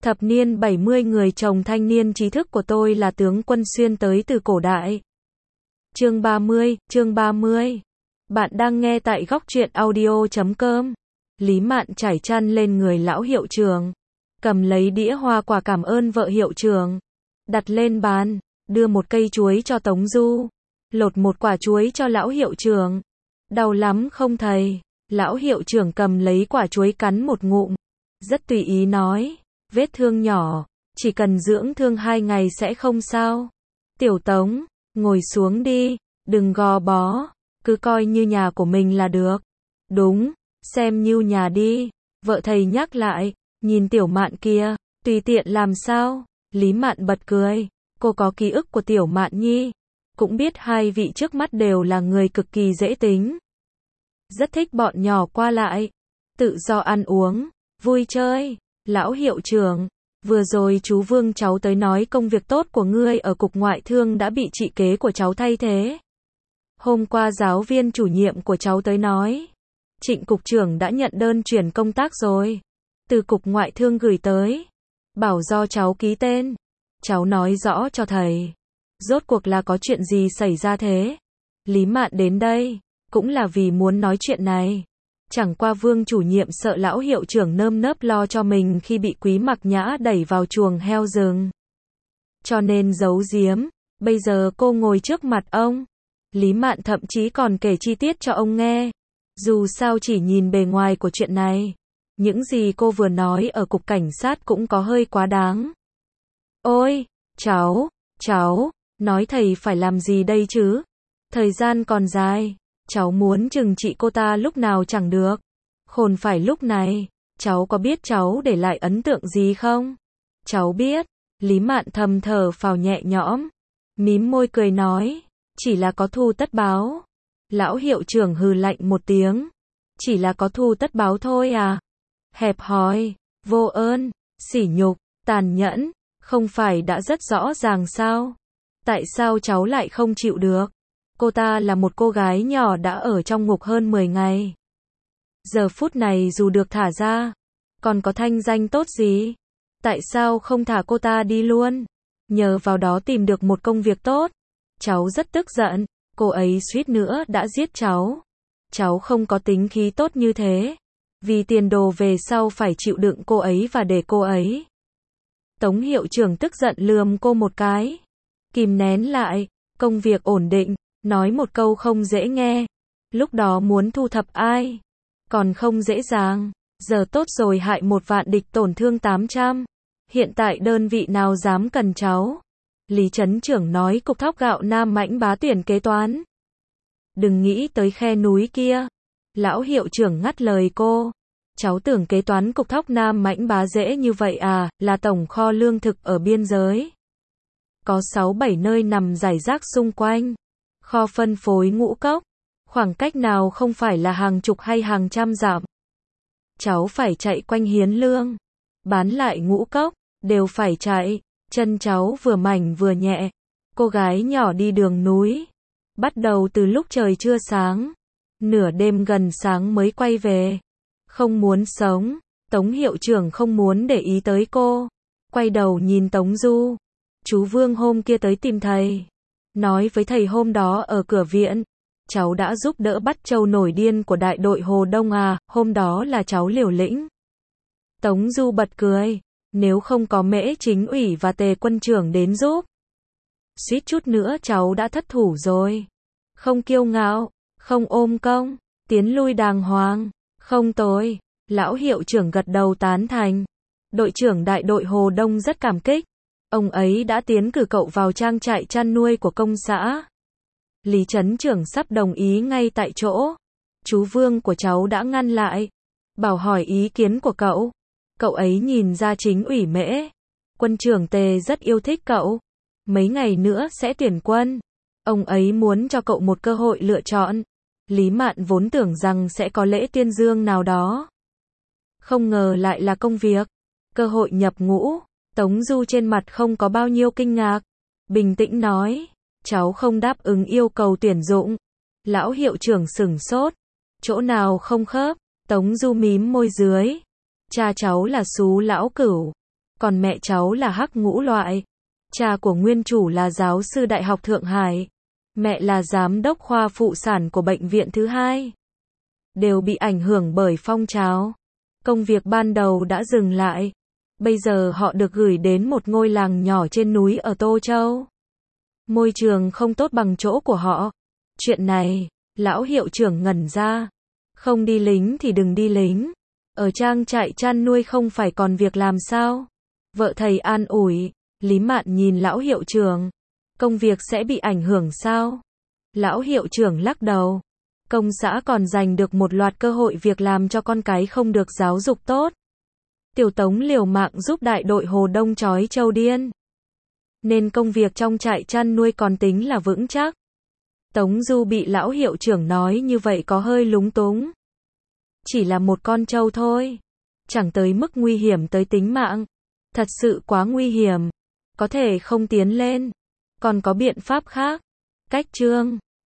Thập niên 70 người chồng thanh niên trí thức của tôi là tướng Quân Xuyên tới từ cổ đại. Chương 30. Bạn đang nghe tại góc truyện audio.com. Lý Mạn trải chăn lên người lão hiệu trưởng, cầm lấy đĩa hoa quả cảm ơn vợ hiệu trưởng, đặt lên bàn, đưa một cây chuối cho Tống Du, lột một quả chuối cho lão hiệu trưởng. Đau lắm không thầy? Lão hiệu trưởng cầm lấy quả chuối cắn một ngụm, rất tùy ý nói, vết thương nhỏ, chỉ cần dưỡng thương 2 ngày sẽ không sao. Tiểu Tống, ngồi xuống đi, đừng gò bó, cứ coi như nhà của mình là được. Đúng, xem như nhà đi. Vợ thầy nhắc lại, nhìn Tiểu Mạn kia, tùy tiện làm sao? Lý Mạn bật cười, cô có ký ức của Tiểu Mạn Nhi, cũng biết hai vị trước mắt đều là người cực kỳ dễ tính. Rất thích bọn nhỏ qua lại, tự do ăn uống, vui chơi. Lão hiệu trưởng, vừa rồi chú Vương cháu tới nói công việc tốt của ngươi ở cục ngoại thương đã bị chị kế của cháu thay thế. Hôm qua giáo viên chủ nhiệm của cháu tới nói, Trịnh cục trưởng đã nhận đơn chuyển công tác rồi. Từ cục ngoại thương gửi tới, bảo do cháu ký tên. Cháu nói rõ cho thầy, rốt cuộc là có chuyện gì xảy ra thế? Lý Mạn đến đây, cũng là vì muốn nói chuyện này. Chẳng qua Vương chủ nhiệm sợ lão hiệu trưởng nơm nớp lo cho mình khi bị Quý Mặc Nhã đẩy vào chuồng heo rừng, cho nên giấu giếm. Bây giờ cô ngồi trước mặt ông, Lý Mạn thậm chí còn kể chi tiết cho ông nghe. Dù sao chỉ nhìn bề ngoài của chuyện này, những gì cô vừa nói ở cục cảnh sát cũng có hơi quá đáng. Ôi, cháu, nói thầy phải làm gì đây chứ? Thời gian còn dài, cháu muốn trừng trị cô ta lúc nào chẳng được. Khôn phải lúc này, cháu có biết cháu để lại ấn tượng gì không? Cháu biết. Lý Mạn thầm thở phào nhẹ nhõm, mím môi cười nói, chỉ là có thù tất báo. Lão hiệu trưởng hừ lạnh một tiếng, chỉ là có thù tất báo thôi à? Hẹp hòi, vô ơn, sỉ nhục, tàn nhẫn, không phải đã rất rõ ràng sao? Tại sao cháu lại không chịu được? Cô ta là một cô gái nhỏ đã ở trong ngục hơn 10 ngày. Giờ phút này dù được thả ra, còn có thanh danh tốt gì? Tại sao không thả cô ta đi luôn? Nhờ vào đó tìm được một công việc tốt. Cháu rất tức giận, cô ấy suýt nữa đã giết cháu. Cháu không có tính khí tốt như thế. Vì tiền đồ về sau phải chịu đựng cô ấy và để cô ấy. Tống hiệu trưởng tức giận lườm cô một cái. Kìm nén lại, công việc ổn định, nói một câu không dễ nghe. Lúc đó muốn thu thập ai? Còn không dễ dàng. Giờ tốt rồi hại 1 vạn địch tổn thương 800. Hiện tại đơn vị nào dám cần cháu? Lý Trấn trưởng nói cục thóc gạo Nam Mãnh Bá tuyển kế toán. Đừng nghĩ tới khe núi kia. Lão hiệu trưởng ngắt lời cô. Cháu tưởng kế toán cục thóc Nam Mãnh Bá dễ như vậy à, là tổng kho lương thực ở biên giới. Có 6-7 nơi nằm rải rác xung quanh. Kho phân phối ngũ cốc. Khoảng cách nào không phải là hàng chục hay hàng trăm dặm. Cháu phải chạy quanh Hiến Lương. Bán lại ngũ cốc, đều phải chạy. Chân cháu vừa mảnh vừa nhẹ. Cô gái nhỏ đi đường núi. Bắt đầu từ lúc trời chưa sáng. Nửa đêm gần sáng mới quay về. Không muốn sống. Tống hiệu trưởng không muốn để ý tới cô. Quay đầu nhìn Tống Du. Chú Vương hôm kia tới tìm thầy. Nói với thầy hôm đó ở cửa viện. Cháu đã giúp đỡ bắt trâu nổi điên của đại đội Hồ Đông à, hôm đó là cháu liều lĩnh. Tống Du bật cười. Nếu không có Mễ Chính ủy và Tề quân trưởng đến giúp, suýt chút nữa cháu đã thất thủ rồi. Không kiêu ngạo, không ôm công, tiến lui đàng hoàng, không tồi. Lão hiệu trưởng gật đầu tán thành. Đội trưởng đại đội Hồ Đông rất cảm kích. Ông ấy đã tiến cử cậu vào trang trại chăn nuôi của công xã. Lý Trấn trưởng sắp đồng ý ngay tại chỗ. Chú Vương của cháu đã ngăn lại, bảo hỏi ý kiến của cậu. Cậu ấy nhìn ra Chính ủy Mễ, quân trưởng Tề rất yêu thích cậu. Mấy ngày nữa sẽ tuyển quân. Ông ấy muốn cho cậu một cơ hội lựa chọn. Lý Mạn vốn tưởng rằng sẽ có lễ tuyên dương nào đó. Không ngờ lại là công việc. Cơ hội nhập ngũ. Tống Du trên mặt không có bao nhiêu kinh ngạc. Bình tĩnh nói, cháu không đáp ứng yêu cầu tuyển dụng. Lão hiệu trưởng sửng sốt. Chỗ nào không khớp? Tống Du mím môi dưới. Cha cháu là Sú Lão Cửu. Còn mẹ cháu là Hắc Ngũ loại. Cha của nguyên chủ là giáo sư Đại học Thượng Hải. Mẹ là giám đốc khoa phụ sản của bệnh viện thứ hai. Đều bị ảnh hưởng bởi phong trào. Công việc ban đầu đã dừng lại. Bây giờ họ được gửi đến một ngôi làng nhỏ trên núi ở Tô Châu. Môi trường không tốt bằng chỗ của họ. Chuyện này, lão hiệu trưởng ngẩn ra. Không đi lính thì đừng đi lính. Ở trang trại chăn nuôi không phải còn việc làm sao? Vợ thầy an ủi. Lý Mạn nhìn lão hiệu trưởng. Công việc sẽ bị ảnh hưởng sao? Lão hiệu trưởng lắc đầu. Công xã còn giành được một loạt cơ hội việc làm cho con cái không được giáo dục tốt. Tiểu Tống liều mạng giúp đại đội Hồ Đông trói trâu điên. Nên công việc trong trại chăn nuôi còn tính là vững chắc. Tống Du bị lão hiệu trưởng nói như vậy có hơi lúng túng. Chỉ là một con trâu thôi. Chẳng tới mức nguy hiểm tới tính mạng. Thật sự quá nguy hiểm. Có thể không tiến lên. Còn có biện pháp khác. Cách Trương